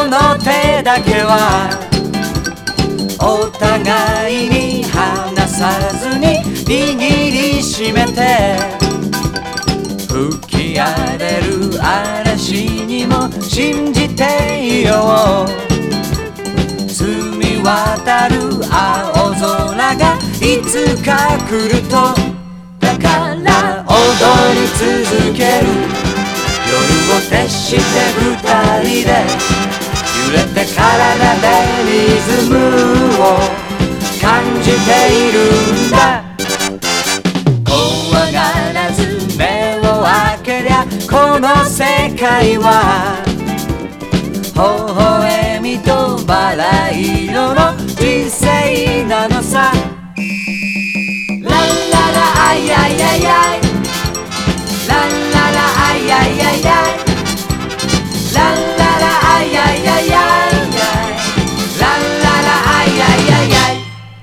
の手だけはお互いに離さずに握りしめて、吹き荒れる嵐にも信じていよう。澄み渡る青空がいつか来ると、だから踊り続ける。夜を徹して二人で揺れて体でリズムを感じているんだ。怖がらず目を開けりゃこの世界は微笑みとバラ色の人生なのさ。ランララアイアイアイアイ、ランララアイアイアイアイ、ランララアイアイアイアイ、ランララアイアイアイアイ。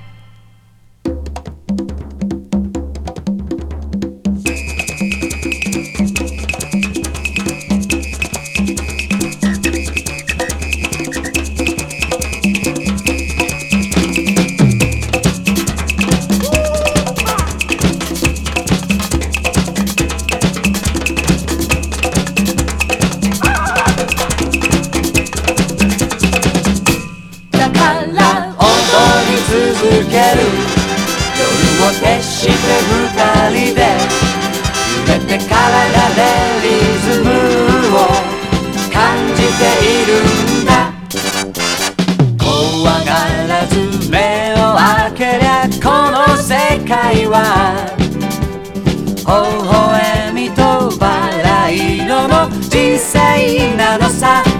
続ける。夜を徹して二人で揺れて体でリズムを感じているんだ。怖がらず目を開けりゃこの世界は微笑みとバラ色の人生なのさ。